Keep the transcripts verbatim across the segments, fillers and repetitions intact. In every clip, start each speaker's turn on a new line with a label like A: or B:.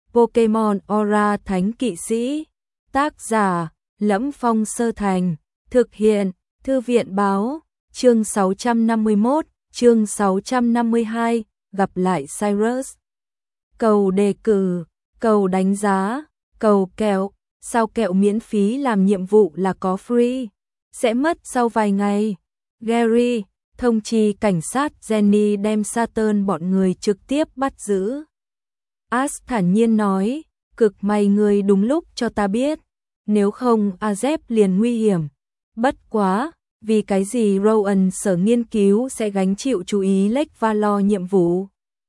A: Pokemon Aura Thánh Kỵ Sĩ. Tác giả: Lẫm Phong Sơ Thành. Thực hiện: Thư viện báo. Chương sáu trăm năm mươi mốt, chương sáu trăm năm mươi hai, gặp lại Cyrus. Cầu đề cử, cầu đánh giá, cầu kẹo. Sao kẹo miễn phí làm nhiệm vụ là có free? Sẽ mất sau vài ngày. Gary, thông chi cảnh sát Jenny đem Saturn bọn người trực tiếp bắt giữ. Ash thản nhiên nói, cực may người đúng lúc cho ta biết, nếu không Azep liền nguy hiểm. Bất quá, vì cái gì Rowan sở nghiên cứu sẽ gánh chịu chú ý Lake Valor nhiệm vụ?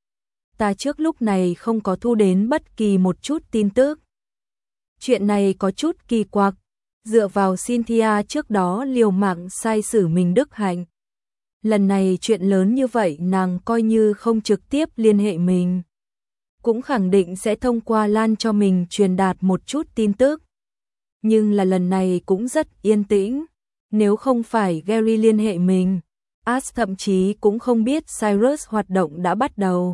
A: Ta trước lúc này không có thu đến bất kỳ một chút tin tức. Chuyện này có chút kỳ quặc, dựa vào Cynthia trước đó liều mạng sai xử mình đức hạnh. Lần này chuyện lớn như vậy nàng coi như không trực tiếp liên hệ mình, cũng khẳng định sẽ thông qua Lan cho mình truyền đạt một chút tin tức. Nhưng là lần này cũng rất yên tĩnh, nếu không phải Gary liên hệ mình, Ash thậm chí cũng không biết Cyrus hoạt động đã bắt đầu.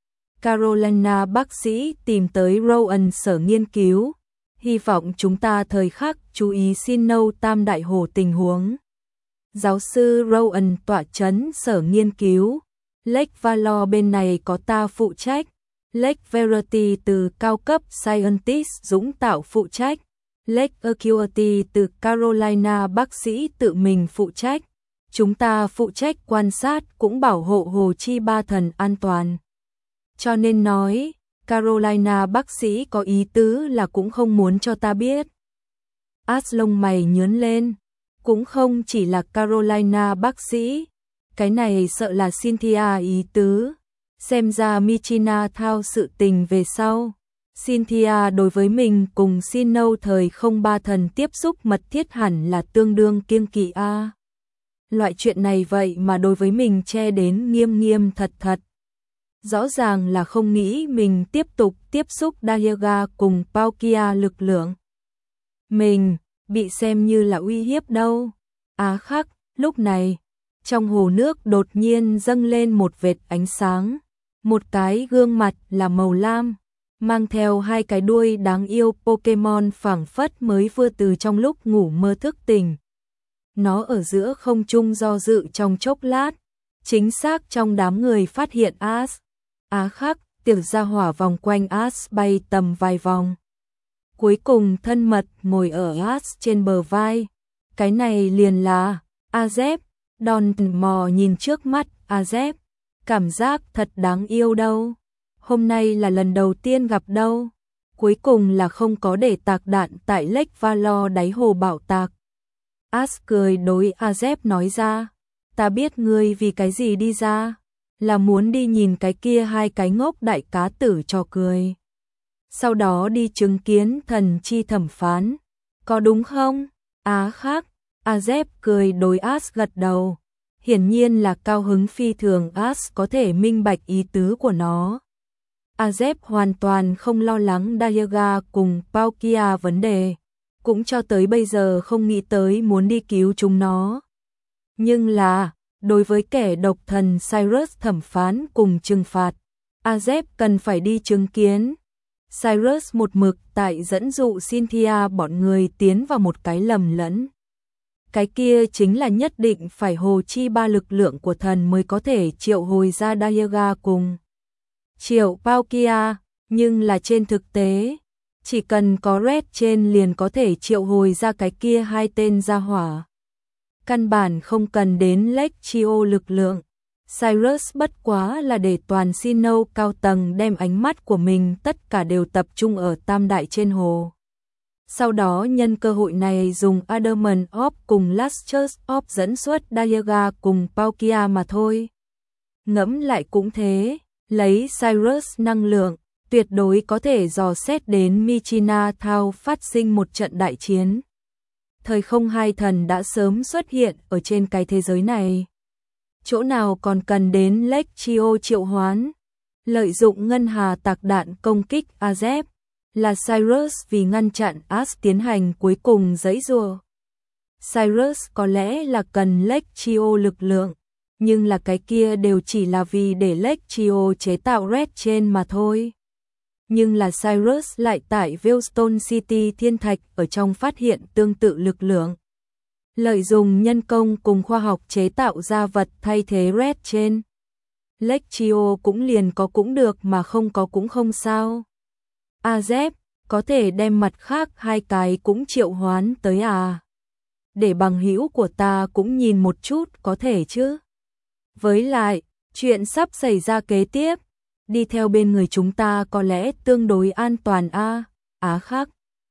A: Carolina bác sĩ tìm tới Rowan sở nghiên cứu, hy vọng chúng ta thời khắc chú ý xin nâu tam đại hồ tình huống. Giáo sư Rowan tọa chấn sở nghiên cứu, Lake Valor bên này có ta phụ trách, Lake Verity từ cao cấp Scientist Dũng Tạo phụ trách, Lake Acuity từ Carolina bác sĩ tự mình phụ trách. Chúng ta phụ trách quan sát cũng bảo hộ Hồ Chi Ba Thần an toàn. Cho nên nói, Carolina bác sĩ có ý tứ là cũng không muốn cho ta biết. Ash lông mày nhướng lên, cũng không chỉ là Carolina bác sĩ, cái này sợ là Cynthia ý tứ. Xem ra Michina thao sự tình về sau, Cynthia đối với mình cùng Sinnoh thời không ba thần tiếp xúc mật thiết hẳn là tương đương kiêng kỵ a. Loại chuyện này vậy mà đối với mình che đến nghiêm nghiêm thật thật. Rõ ràng là không nghĩ mình tiếp tục tiếp xúc Dahiga cùng Palkia lực lượng. Mình bị xem như là uy hiếp đâu. Á khắc, lúc này, trong hồ nước đột nhiên dâng lên một vệt ánh sáng. Một cái gương mặt là màu lam, mang theo hai cái đuôi đáng yêu Pokemon phảng phất mới vừa từ trong lúc ngủ mơ thức tỉnh. Nó ở giữa không trung do dự trong chốc lát, chính xác trong đám người phát hiện Ash. Á khắc, tiểu gia hỏa vòng quanh Ash bay tầm vài vòng. Cuối cùng thân mật ngồi ở Ash trên bờ vai. Cái này liền là Azep. Don mò nhìn trước mắt Azep, cảm giác thật đáng yêu đâu. Hôm nay là lần đầu tiên gặp đâu. Cuối cùng là không có để tạc đạn tại Lake Valor đáy hồ bạo tạc. Ash cười đối Azep nói ra, ta biết ngươi vì cái gì đi ra, là muốn đi nhìn cái kia hai cái ngốc đại cá tử cho cười. Sau đó đi chứng kiến thần chi thẩm phán, có đúng không? Á khác, Azep cười đối Ash gật đầu, hiển nhiên là cao hứng phi thường. Ash có thể minh bạch ý tứ của nó. Azep hoàn toàn không lo lắng Dahiga cùng Palkia vấn đề, cũng cho tới bây giờ không nghĩ tới muốn đi cứu chúng nó. Nhưng là, đối với kẻ độc thần Cyrus thẩm phán cùng trừng phạt, Azep cần phải đi chứng kiến. Cyrus một mực tại dẫn dụ Cynthia bọn người tiến vào một cái lầm lẫn. Cái kia chính là nhất định phải Hồ Chi Ba lực lượng của thần mới có thể triệu hồi ra Dahiga cùng triệu Palkia, nhưng là trên thực tế, chỉ cần có Red trên liền có thể triệu hồi ra cái kia hai tên gia hỏa. Căn bản không cần đến Lake Chio lực lượng. Cyrus bất quá là để toàn Sinnoh cao tầng đem ánh mắt của mình tất cả đều tập trung ở tam đại trên hồ. Sau đó nhân cơ hội này dùng Adamant Orb cùng Lustrous Orb dẫn xuất Dahiga cùng Palkia mà thôi. Ngẫm lại cũng thế, lấy Cyrus năng lượng, tuyệt đối có thể dò xét đến Michina Thao phát sinh một trận đại chiến. Thời không hai thần đã sớm xuất hiện ở trên cái thế giới này. Chỗ nào còn cần đến Lake Chio triệu hoán. Lợi dụng ngân hà tạc đạn công kích Azep, là Cyrus vì ngăn chặn Ash tiến hành cuối cùng giãy giụa. Cyrus có lẽ là cần Lake Chio lực lượng, nhưng là cái kia đều chỉ là vì để Lake Chio chế tạo Red trên mà thôi. nhưng là Cyrus lại tại Veilstone City Thiên Thạch ở trong phát hiện tương tự lực lượng. Lợi dụng nhân công cùng khoa học chế tạo ra vật thay thế Red trên. Lectio cũng liền có cũng được mà không có cũng không sao. Azep, có thể đem mặt khác hai cái cũng triệu hoán tới à? Để bằng hữu của ta cũng nhìn một chút có thể chứ? Với lại, chuyện sắp xảy ra kế tiếp, đi theo bên người chúng ta có lẽ tương đối an toàn a. Á khắc.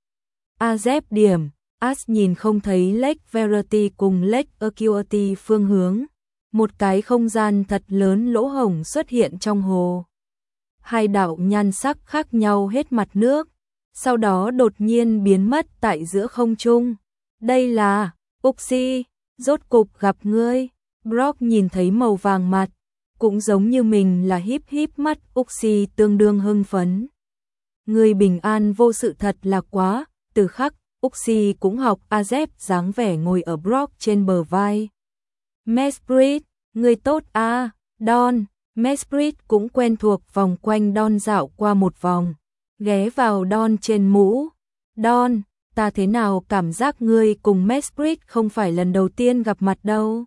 A: Azep điểm, As nhìn không thấy Lake Verity cùng Lake Acuity phương hướng. Một cái không gian thật lớn lỗ hổng xuất hiện trong hồ. Hai đạo nhan sắc khác nhau hết mặt nước, sau đó đột nhiên biến mất tại giữa không trung. Đây là Uxie, rốt cục gặp ngươi. Brock nhìn thấy màu vàng mặt, cũng giống như mình là híp híp mắt, Uxie tương đương hưng phấn. Người bình an vô sự thật là quá, từ khắc, Uxie cũng học Azep dáng vẻ ngồi ở Brock trên bờ vai. Mesprit, người tốt a, Don, Mesprit cũng quen thuộc vòng quanh Don dạo qua một vòng, ghé vào Don trên mũ. Don, ta thế nào cảm giác ngươi cùng Mesprit không phải lần đầu tiên gặp mặt đâu.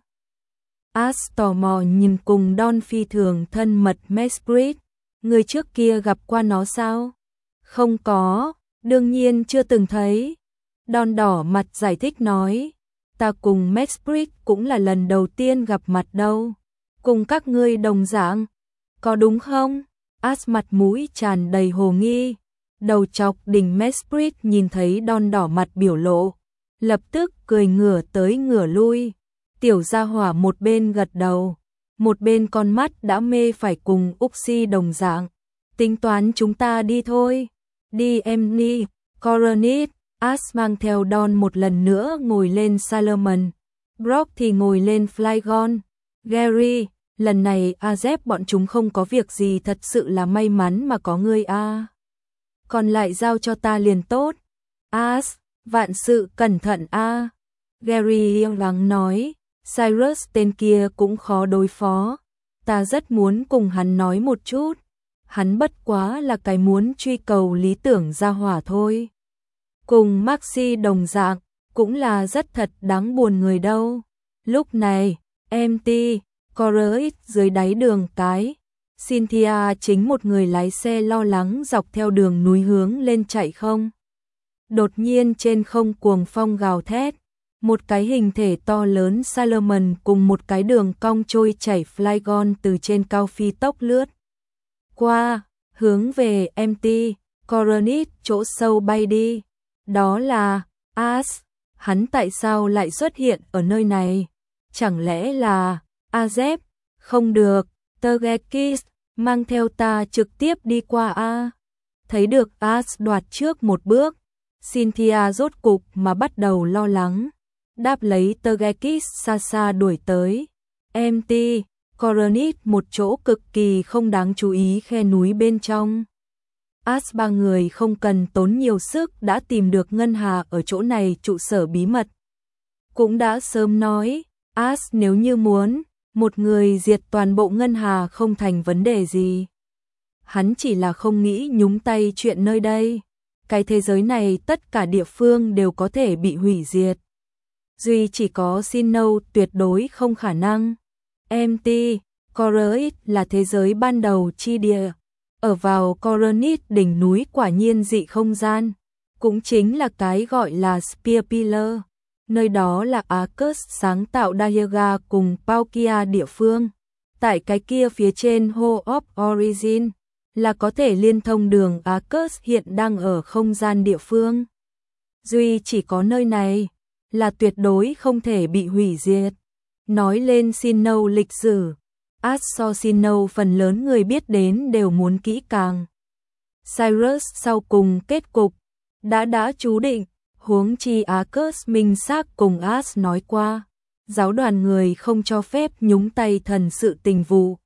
A: As tò mò nhìn cùng Don phi thường thân mật Mesprit, người trước kia gặp qua nó sao? Không có, đương nhiên chưa từng thấy. Don đỏ mặt giải thích nói, ta cùng Mesprit cũng là lần đầu tiên gặp mặt đâu. Cùng các ngươi đồng dạng, có đúng không? As mặt mũi tràn đầy hồ nghi, đầu chọc đỉnh Mesprit nhìn thấy Don đỏ mặt biểu lộ, lập tức cười ngửa tới ngửa lui. Tiểu gia hỏa một bên gật đầu, một bên con mắt đã mê phải cùng Uxie đồng dạng. Tính toán chúng ta đi thôi. Đi em ni, Coronit. As mang theo Don một lần nữa ngồi lên Salomon. Brock thì ngồi lên Flygon. Gary, lần này Azep bọn chúng không có việc gì, thật sự là may mắn mà có ngươi a. Còn lại giao cho ta liền tốt. As, vạn sự cẩn thận a. Gary yên lặng nói, Cyrus tên kia cũng khó đối phó. Ta rất muốn cùng hắn nói một chút. Hắn bất quá là cái muốn truy cầu lý tưởng gia hỏa thôi. Cùng Maxi đồng dạng, cũng là rất thật đáng buồn người đâu. Lúc này, em tê, Courage dưới đáy đường cái. Cynthia chính một người lái xe lo lắng dọc theo đường núi hướng lên chạy không. Đột nhiên trên không cuồng phong gào thét. Một cái hình thể to lớn Salomon cùng một cái đường cong trôi chảy Flygon từ trên cao phi tốc lướt qua, hướng về em tê, Coronit chỗ sâu bay đi. Đó là As, hắn tại sao lại xuất hiện ở nơi này? Chẳng lẽ là Azep? Không được, Tergekis, mang theo ta trực tiếp đi qua a. Thấy được As đoạt trước một bước, Cynthia rốt cục mà bắt đầu lo lắng. Đáp lấy Tergekis xa xa đuổi tới. em tê, Coronit một chỗ cực kỳ không đáng chú ý khe núi bên trong. As ba người không cần tốn nhiều sức đã tìm được Ngân Hà ở chỗ này trụ sở bí mật. Cũng đã sớm nói, As nếu như muốn, một người diệt toàn bộ Ngân Hà không thành vấn đề gì. Hắn chỉ là không nghĩ nhúng tay chuyện nơi đây. Cái thế giới này tất cả địa phương đều có thể bị hủy diệt. Duy chỉ có Sinnoh tuyệt đối không khả năng. em tê, Courage là thế giới ban đầu chi địa. Ở vào Coronit đỉnh núi quả nhiên dị không gian. Cũng chính là cái gọi là Spear Pillar. Nơi đó là Arcus sáng tạo Dialga cùng Palkia địa phương. Tại cái kia phía trên Hall of Origin là có thể liên thông đường Arcus hiện đang ở không gian địa phương. Duy chỉ có nơi này là tuyệt đối không thể bị hủy diệt. Nói lên Sinnoh lịch sử, As so Sinnoh phần lớn người biết đến đều muốn kỹ càng. Cyrus sau cùng kết cục đã đã chú định, huống chi Arcus minh xác cùng As nói qua, giáo đoàn người không cho phép nhúng tay thần sự tình vụ.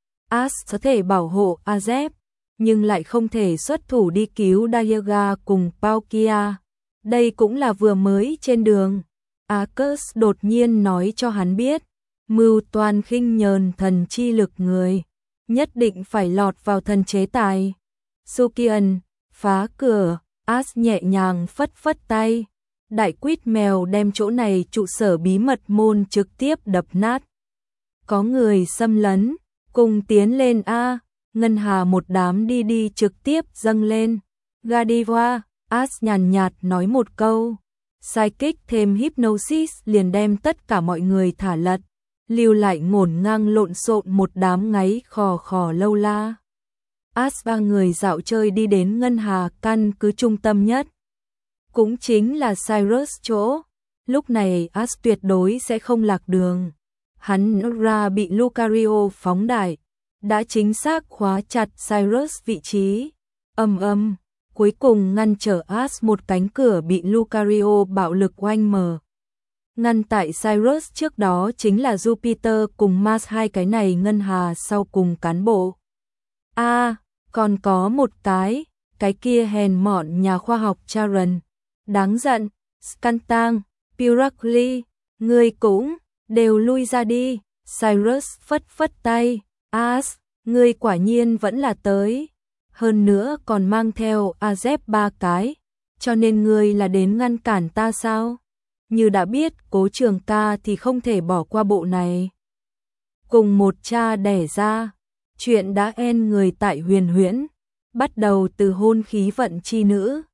A: As có thể bảo hộ Azep, nhưng lại không thể xuất thủ đi cứu Dialga cùng Palkia. Đây cũng là vừa mới trên đường. Arcus đột nhiên nói cho hắn biết, mưu toan khinh nhờn thần chi lực người, nhất định phải lọt vào thần chế tài. Sukian, phá cửa, As nhẹ nhàng phất phất tay. Đại quýt mèo đem chỗ này trụ sở bí mật môn trực tiếp đập nát. Có người xâm lấn, cùng tiến lên a. Ngân Hà một đám đi đi trực tiếp dâng lên. Gadiva, As nhàn nhạt nói một câu. Psychic thêm hypnosis liền đem tất cả mọi người thả lật. Lưu lại ngổn ngang lộn xộn một đám ngáy khò khò lâu la. As ba người dạo chơi đi đến Ngân Hà căn cứ trung tâm nhất. Cũng chính là Cyrus chỗ. Lúc này As tuyệt đối sẽ không lạc đường. Hắn ra bị Lucario phóng đại. Đã chính xác khóa chặt Cyrus vị trí. Âm âm, cuối cùng ngăn trở As một cánh cửa bị Lucario bạo lực oanh mở. Ngăn tại Cyrus trước đó chính là Jupiter cùng Mars, hai cái này Ngân Hà sau cùng cán bộ. A, à, còn có một cái, cái kia hèn mọn nhà khoa học Charon. Đáng giận, Skantang, Piracli, ngươi cũng, đều lui ra đi. Cyrus phất phất tay, As, ngươi quả nhiên vẫn là tới. Hơn nữa còn mang theo Azep ba cái, cho nên ngươi là đến ngăn cản ta sao? Như đã biết Cố Trường Ca thì không thể bỏ qua bộ này. Cùng một cha đẻ ra, chuyện đã en người tại Huyền Huyễn, bắt đầu từ hôn khí vận chi nữ.